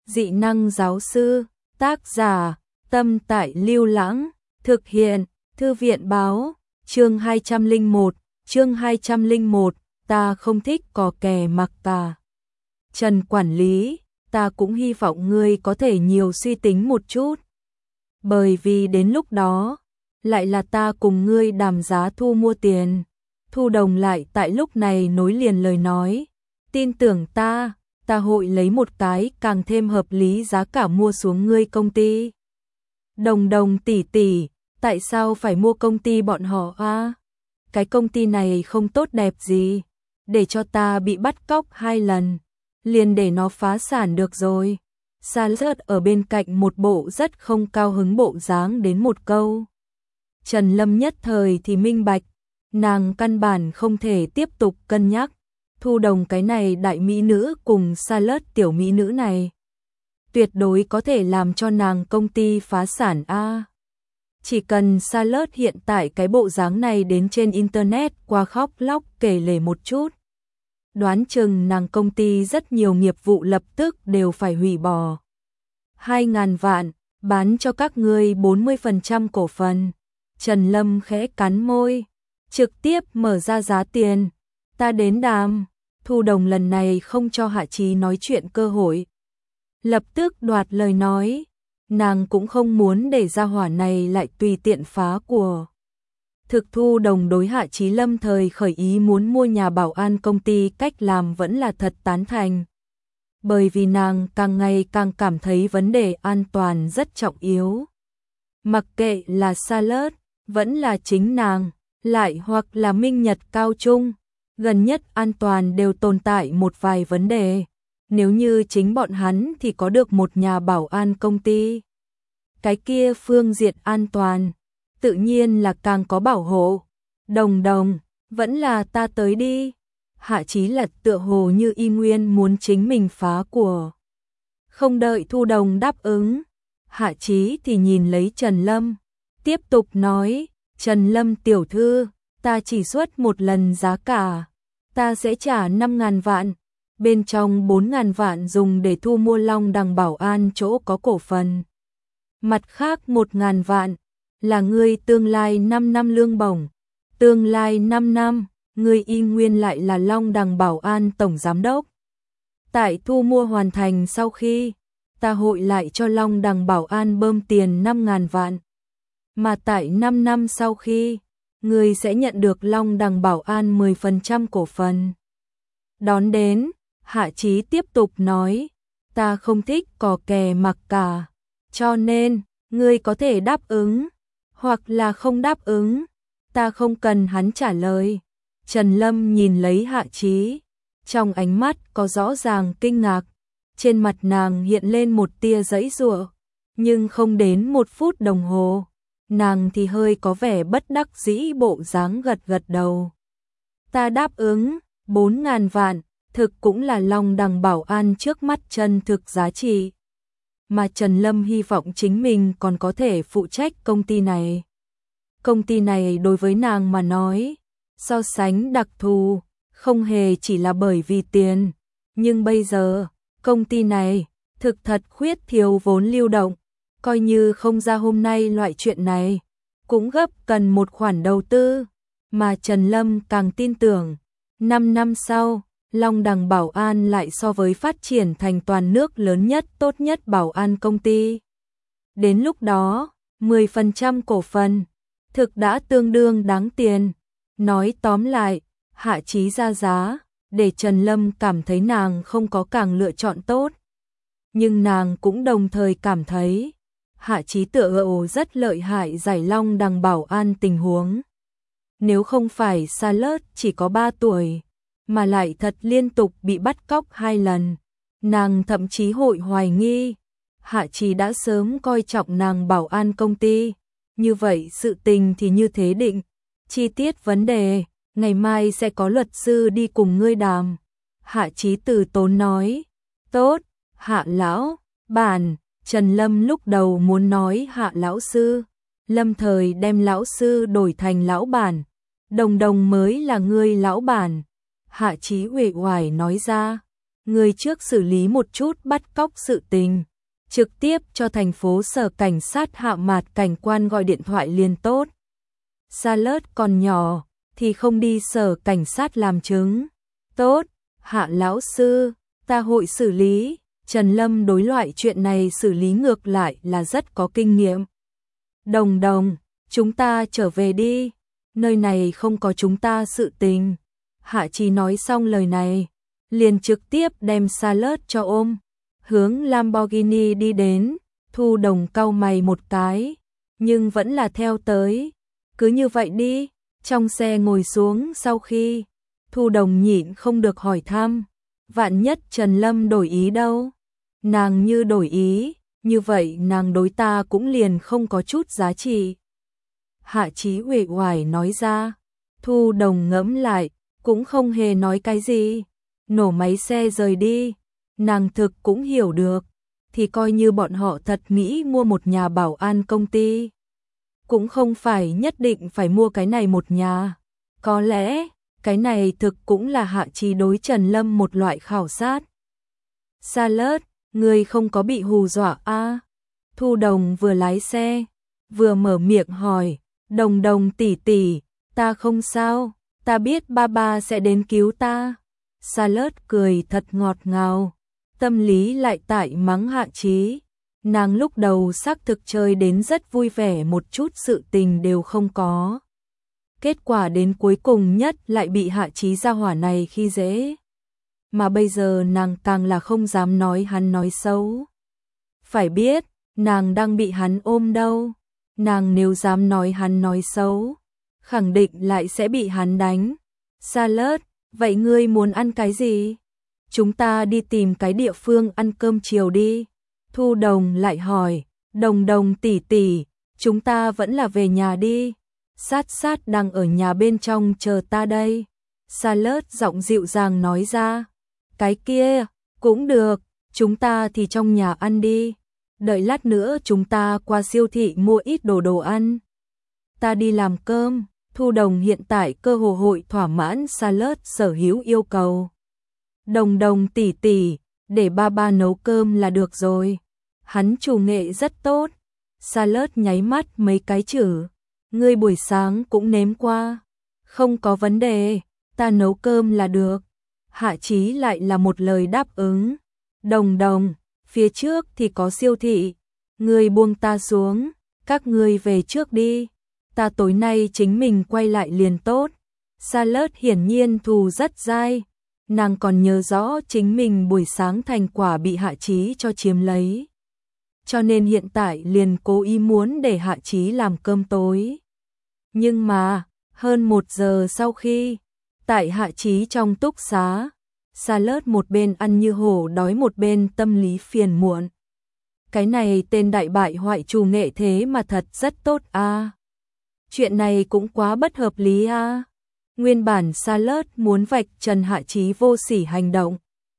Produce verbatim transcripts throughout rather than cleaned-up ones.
Dị năng giáo sư, tác giả, Tâm Tại Lưu Lãng, thực hiện, Thư viện báo, chương hai trăm lẻ một, chương hai trăm lẻ một, ta không thích cò kè mặc cả. Trần quản lý, ta cũng hy vọng ngươi có thể nhiều suy tính một chút. Bởi vì đến lúc đó, lại là ta cùng ngươi đàm giá thu mua tiền. Thu Đồng lại tại lúc này nối liền lời nói, tin tưởng ta, ta hội lấy một cái càng thêm hợp lý giá cả mua xuống ngươi công ty. Đồng Đồng tỷ tỷ, tại sao phải mua công ty bọn họ a? Cái công ty này không tốt đẹp gì, để cho ta bị bắt cóc hai lần, liền để nó phá sản được rồi. Salad ở bên cạnh một bộ rất không cao hứng bộ dáng đến một câu. Trần Lâm nhất thời thì minh bạch, nàng căn bản không thể tiếp tục cân nhắc. Thu Đồng cái này đại mỹ nữ cùng Salad tiểu mỹ nữ này, tuyệt đối có thể làm cho nàng công ty phá sản a. Chỉ cần Salad hiện tại cái bộ dáng này đến trên internet qua khóc lóc kể lể một chút, đoán chừng nàng công ty rất nhiều nghiệp vụ lập tức đều phải hủy bỏ. Hai ngàn vạn, bán cho các ngươi bốn mươi phần trăm cổ phần. Trần Lâm khẽ cắn môi, trực tiếp mở ra giá tiền. Ta đến đàm. Thu Đồng lần này không cho Hạ Chí nói chuyện cơ hội, lập tức đoạt lời nói. Nàng cũng không muốn để gia hỏa này lại tùy tiện phá của. Thực Thu Đồng đối Hạ Chí lâm thời khởi ý muốn mua nhà bảo an công ty cách làm vẫn là thật tán thành. Bởi vì nàng càng ngày càng cảm thấy vấn đề an toàn rất trọng yếu. Mặc kệ là Salad, vẫn là chính nàng, lại hoặc là Minh Nhật Cao Trung, gần nhất an toàn đều tồn tại một vài vấn đề. Nếu như chính bọn hắn thì có được một nhà bảo an công ty, cái kia phương diện an toàn tự nhiên là càng có bảo hộ. Đồng Đồng, vẫn là ta tới đi. Hạ Chí Lật tựa hồ như y nguyên muốn chính mình phá của. Không đợi Thu Đồng đáp ứng, Hạ Chí thì nhìn lấy Trần Lâm, tiếp tục nói, Trần Lâm tiểu thư, ta chỉ xuất một lần giá cả, ta sẽ trả năm ngàn vạn, bên trong bốn ngàn vạn dùng để thu mua Long Đằng Bảo An chỗ có cổ phần. Mặt khác một ngàn vạn là ngươi tương lai năm năm lương bổng, tương lai năm năm, ngươi y nguyên lại là Long Đằng Bảo An tổng giám đốc. Tại thu mua hoàn thành sau khi, ta hội lại cho Long Đằng Bảo An bơm tiền năm ngàn vạn. Mà tại năm năm sau khi, ngươi sẽ nhận được Long Đằng Bảo An mười phần trăm cổ phần. Đón đến, Hạ Chí tiếp tục nói, ta không thích cò kè mặc cả, cho nên, ngươi có thể đáp ứng, hoặc là không đáp ứng, ta không cần hắn trả lời. Trần Lâm nhìn lấy Hạ Chí, trong ánh mắt có rõ ràng kinh ngạc, trên mặt nàng hiện lên một tia giãy giụa, nhưng không đến một phút đồng hồ, nàng thì hơi có vẻ bất đắc dĩ bộ dáng gật gật đầu. Ta đáp ứng, bốn ngàn vạn, thực cũng là Long Đằng Bảo An trước mắt chân thực giá trị. Mà Trần Lâm hy vọng chính mình còn có thể phụ trách công ty này. Công ty này đối với nàng mà nói, so sánh đặc thù, không hề chỉ là bởi vì tiền. Nhưng bây giờ, công ty này, thực thật khuyết thiếu vốn lưu động, coi như không ra hôm nay loại chuyện này, cũng gấp cần một khoản đầu tư. Mà Trần Lâm càng tin tưởng, năm năm sau, Long Đằng Bảo An lại so với phát triển thành toàn nước lớn nhất tốt nhất bảo an công ty. Đến lúc đó, mười phần trăm cổ phần, thực đã tương đương đáng tiền. Nói tóm lại, Hạ Chí ra giá, để Trần Lâm cảm thấy nàng không có càng lựa chọn tốt. Nhưng nàng cũng đồng thời cảm thấy, Hạ Chí tựa hồ rất lợi hại giải Long Đằng Bảo An tình huống. Nếu không phải Salad chỉ có ba tuổi, mà lại thật liên tục bị bắt cóc hai lần, nàng thậm chí hội hoài nghi, Hạ Chí đã sớm coi trọng nàng bảo an công ty. Như vậy sự tình thì như thế định, chi tiết vấn đề, ngày mai sẽ có luật sư đi cùng ngươi đàm. Hạ Chí từ tốn nói, tốt, Hạ lão, bản, Trần Lâm lúc đầu muốn nói Hạ lão sư, lâm thời đem lão sư đổi thành lão bản, Đồng Đồng mới là ngươi lão bản. Hạ Chí uể oải nói ra, Người trước xử lý một chút bắt cóc sự tình, trực tiếp cho thành phố sở cảnh sát Hạ Mạt cảnh quan gọi điện thoại liền tốt. Charlotte còn nhỏ thì không đi sở cảnh sát làm chứng. Tốt, Hạ lão sư, ta hội xử lý. Trần Lâm đối loại chuyện này xử lý ngược lại là rất có kinh nghiệm. Đồng đồng, chúng ta trở về đi, nơi này không có chúng ta sự tình. Hạ Chí nói xong lời này, liền trực tiếp đem Charlotte cho ôm, hướng Lamborghini đi đến. Thu Đồng cau mày một cái, nhưng vẫn là theo tới. Cứ như vậy đi. Trong xe ngồi xuống sau khi, Thu Đồng nhịn không được hỏi thăm, vạn nhất Trần Lâm đổi ý đâu? Nàng như đổi ý, như vậy nàng đối ta cũng liền không có chút giá trị. Hạ Chí uể oải nói ra. Thu Đồng ngẫm lại, cũng không hề nói cái gì, nổ máy xe rời đi. Nàng thực cũng hiểu được, thì coi như bọn họ thật nghĩ mua một nhà bảo an công ty, cũng không phải nhất định phải mua cái này một nhà. Có lẽ, cái này thực cũng là Hạ Chí đối Trần Lâm một loại khảo sát. Charlotte, ngươi không có bị hù dọa a? À? Thu Đồng vừa lái xe, vừa mở miệng hỏi. Đồng Đồng tỷ tỷ, ta không sao, ta biết ba ba sẽ đến cứu ta. Charlotte cười thật ngọt ngào, tâm lý lại tại mắng Hạ Chí. Nàng lúc đầu xác thực chơi đến rất vui vẻ, một chút sự tình đều không có. Kết quả đến cuối cùng nhất lại bị Hạ Chí gia hỏa này khi dễ. Mà bây giờ nàng càng là không dám nói hắn nói xấu. Phải biết, nàng đang bị hắn ôm đâu. Nàng nếu dám nói hắn nói xấu, khẳng định lại sẽ bị hắn đánh. Charlotte, vậy ngươi muốn ăn cái gì? Chúng ta đi tìm cái địa phương ăn cơm chiều đi. Thu Đồng lại hỏi. Đồng Đồng tỷ tỷ, chúng ta vẫn là về nhà đi. Sát sát đang ở nhà bên trong chờ ta đây. Charlotte giọng dịu dàng nói ra. Cái kia, cũng được, chúng ta thì trong nhà ăn đi. Đợi lát nữa chúng ta qua siêu thị mua ít đồ đồ ăn. Ta đi làm cơm. Thu Đồng hiện tại cơ hồ hội thỏa mãn Charlotte sở hữu yêu cầu. Đồng Đồng tỷ tỷ, để ba ba nấu cơm là được rồi. Hắn chủ nghệ rất tốt. Charlotte nháy mắt mấy cái chữ. Ngươi buổi sáng cũng nếm qua. Không có vấn đề, ta nấu cơm là được. Hạ Chí lại là một lời đáp ứng. Đồng Đồng, phía trước thì có siêu thị. Ngươi buông ta xuống, các ngươi về trước đi. Ta tối nay chính mình quay lại liền tốt. Charlotte hiển nhiên thù rất dai. Nàng còn nhớ rõ chính mình buổi sáng thành quả bị Hạ Chí cho chiếm lấy. Cho nên hiện tại liền cố ý muốn để Hạ Chí làm cơm tối. Nhưng mà, hơn một giờ sau khi, tại Hạ Chí trong túc xá, Charlotte một bên ăn như hổ đói một bên tâm lý phiền muộn. Cái này tên đại bại hoại chủ nghệ thế mà thật rất tốt a. À. Chuyện này cũng quá bất hợp lý a. À. Nguyên bản Charlotte muốn vạch trần Hạ Chí vô sỉ hành động.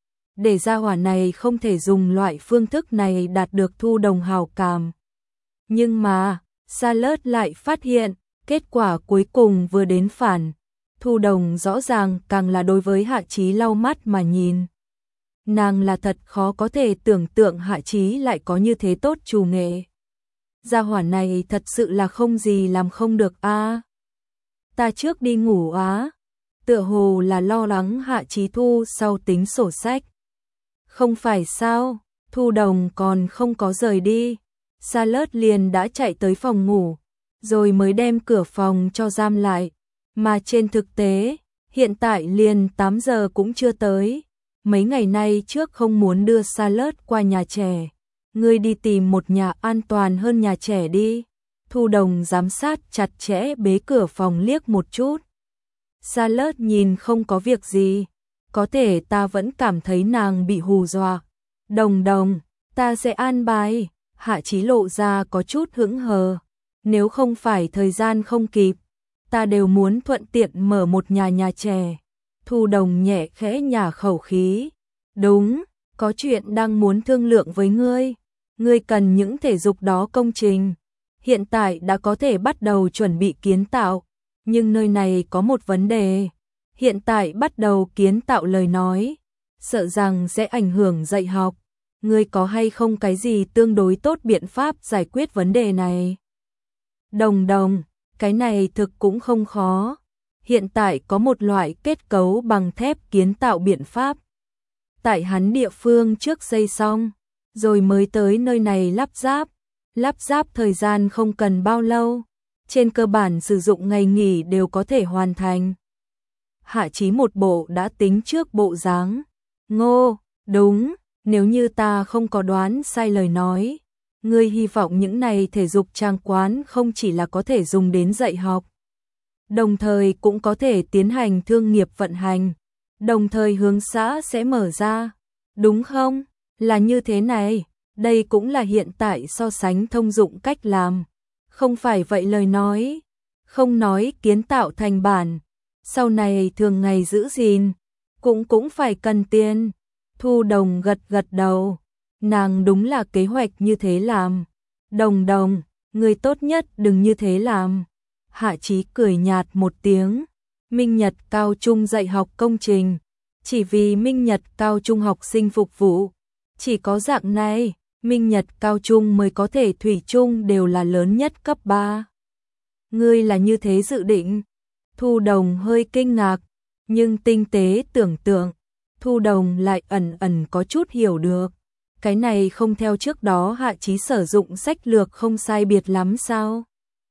Để gia hỏa này không thể dùng loại phương thức này đạt được Thu Đồng hào cảm. Nhưng mà, Charlotte lại phát hiện, kết quả cuối cùng vừa đến phản. Thu Đồng rõ ràng càng là đối với Hạ Chí lau mắt mà nhìn. Nàng là thật khó có thể tưởng tượng Hạ Chí lại có như thế tốt chủ nghệ. Gia hỏa này thật sự là không gì làm không được a. À. Ta trước đi ngủ á. Tựa hồ là lo lắng Hạ Chí thu sau tính sổ sách. Không phải sao, Thu Đồng còn không có rời đi. Charlotte liền đã chạy tới phòng ngủ, rồi mới đem cửa phòng cho giam lại. Mà trên thực tế, hiện tại liền tám giờ cũng chưa tới. Mấy ngày nay trước không muốn đưa Charlotte qua nhà trẻ. Ngươi đi tìm một nhà an toàn hơn nhà trẻ đi. Thu Đồng giám sát chặt chẽ bế cửa phòng liếc một chút. Charlotte nhìn không có việc gì. Có thể ta vẫn cảm thấy nàng bị hù dọa. Đồng Đồng, ta sẽ an bài. Hạ Chí lộ ra có chút hững hờ. Nếu không phải thời gian không kịp, ta đều muốn thuận tiện mở một nhà nhà trẻ. Thu Đồng nhẹ khẽ nhả khẩu khí. Đúng, có chuyện đang muốn thương lượng với ngươi. Ngươi cần những thể dục đó công trình. Hiện tại đã có thể bắt đầu chuẩn bị kiến tạo. Nhưng nơi này có một vấn đề. Hiện tại bắt đầu kiến tạo lời nói, sợ rằng sẽ ảnh hưởng dạy học. Ngươi có hay không cái gì tương đối tốt biện pháp giải quyết vấn đề này? Đồng đồng, cái này thực cũng không khó. Hiện tại có một loại kết cấu bằng thép kiến tạo biện pháp. Tại hắn địa phương trước xây xong, rồi mới tới nơi này lắp ráp. Lắp ráp thời gian không cần bao lâu, trên cơ bản sử dụng ngày nghỉ đều có thể hoàn thành. Hạ Chí một bộ đã tính trước bộ dáng. Ngô, đúng, nếu như ta không có đoán sai lời nói, ngươi hy vọng những này thể dục trang quán không chỉ là có thể dùng đến dạy học, đồng thời cũng có thể tiến hành thương nghiệp vận hành, đồng thời hướng xã sẽ mở ra, đúng không? Là như thế này, đây cũng là hiện tại so sánh thông dụng cách làm. Không phải vậy lời nói, không nói kiến tạo thành bản, sau này thường ngày giữ gìn, cũng cũng phải cần tiền. Thu Đồng gật gật đầu, nàng đúng là kế hoạch như thế làm. Đồng đồng, người tốt nhất đừng như thế làm. Hạ Chí cười nhạt một tiếng, Minh Nhật cao trung dạy học công trình, chỉ vì Minh Nhật cao trung học sinh phục vụ, chỉ có dạng này, Minh Nhật cao trung mới có thể thủy chung đều là lớn nhất cấp ba. Ngươi là như thế dự định? Thu Đồng hơi kinh ngạc, nhưng tinh tế tưởng tượng, Thu Đồng lại ẩn ẩn có chút hiểu được. Cái này không theo trước đó Hạ Chí sử dụng sách lược không sai biệt lắm sao?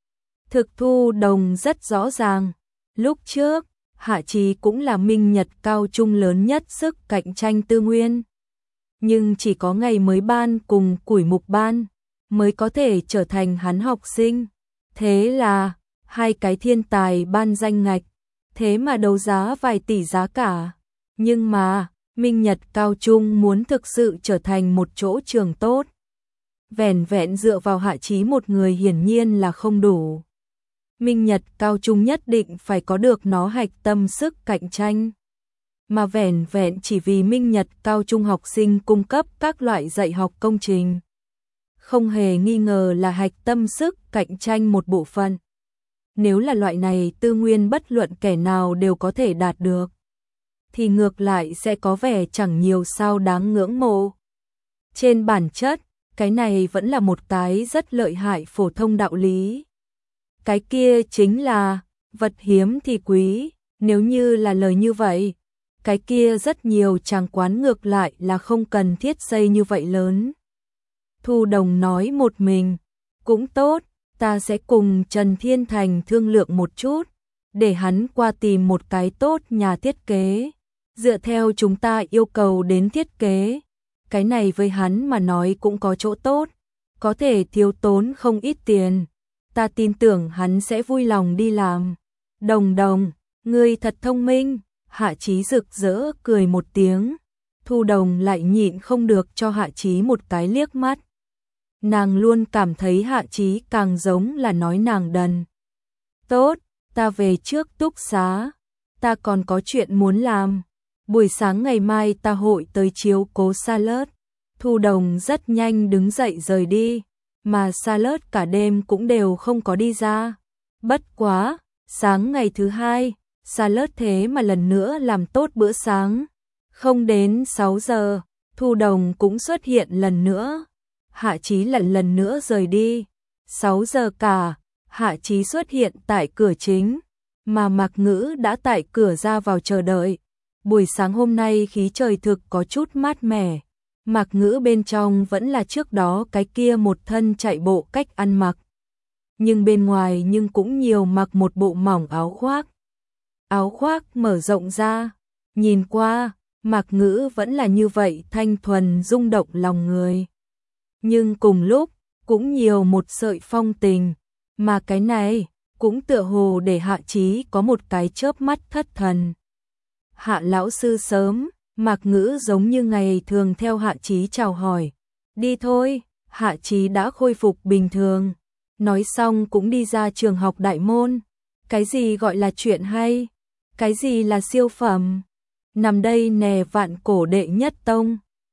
Thực Thu Đồng rất rõ ràng, lúc trước, Hạ Chí cũng là Minh Nhật cao trung lớn nhất sức cạnh tranh tư nguyên. Nhưng chỉ có ngày mới ban cùng củi mục ban mới có thể trở thành hắn học sinh. Thế là, hai cái thiên tài ban danh ngạch, thế mà đấu giá vài tỷ giá cả. Nhưng mà, Minh Nhật cao trung muốn thực sự trở thành một chỗ trường tốt, vẻn vẹn dựa vào Hạ Chí một người hiển nhiên là không đủ. Minh Nhật cao trung nhất định phải có được nó hạch tâm sức cạnh tranh. Mà vẻn vẹn chỉ vì Minh Nhật cao trung học sinh cung cấp các loại dạy học công trình, không hề nghi ngờ là hạch tâm sức cạnh tranh một bộ phận. Nếu là loại này tư nguyên bất luận kẻ nào đều có thể đạt được, thì ngược lại sẽ có vẻ chẳng nhiều sao đáng ngưỡng mộ. Trên bản chất, cái này vẫn là một cái rất lợi hại phổ thông đạo lý. Cái kia chính là, vật hiếm thì quý, nếu như là lời như vậy, cái kia rất nhiều tràng quán ngược lại là không cần thiết xây như vậy lớn. Thu Đồng nói một mình, cũng tốt, ta sẽ cùng Trần Thiên Thành thương lượng một chút, để hắn qua tìm một cái tốt nhà thiết kế, dựa theo chúng ta yêu cầu đến thiết kế. Cái này với hắn mà nói cũng có chỗ tốt, có thể thiếu tốn không ít tiền, ta tin tưởng hắn sẽ vui lòng đi làm. Đồng đồng, ngươi thật thông minh. Hạ Chí rực rỡ cười một tiếng, Thu Đồng lại nhịn không được cho Hạ Chí một cái liếc mắt. Nàng luôn cảm thấy Hạ Chí càng giống là nói nàng đần. Tốt, ta về trước túc xá, ta còn có chuyện muốn làm. Buổi sáng ngày mai ta hội tới chiếu cố Salad. Thu Đồng rất nhanh đứng dậy rời đi, mà Salad cả đêm cũng đều không có đi ra. Bất quá, sáng ngày thứ hai, Salad thế mà lần nữa làm tốt bữa sáng. Không đến sáu giờ, Thu Đồng cũng xuất hiện lần nữa. Hạ Chí lần lần nữa rời đi. sáu giờ cả, Hạ Chí xuất hiện tại cửa chính, mà Mạc Ngữ đã tại cửa ra vào chờ đợi. Buổi sáng hôm nay khí trời thực có chút mát mẻ. Mạc Ngữ bên trong vẫn là trước đó cái kia một thân chạy bộ cách ăn mặc. Nhưng bên ngoài nhưng cũng nhiều mặc một bộ mỏng áo khoác. Áo khoác mở rộng ra, nhìn qua, Mạc Ngữ vẫn là như vậy thanh thuần rung động lòng người. Nhưng cùng lúc, cũng nhiều một sợi phong tình, mà cái này cũng tựa hồ để Hạ Chí có một cái chớp mắt thất thần. Hạ lão sư sớm, Mạc Ngữ giống như ngày thường theo Hạ Chí chào hỏi. Đi thôi, Hạ Chí đã khôi phục bình thường. Nói xong cũng đi ra trường học đại môn. Cái gì gọi là chuyện hay? Cái gì là siêu phẩm? Nằm đây nè vạn cổ đệ nhất tông.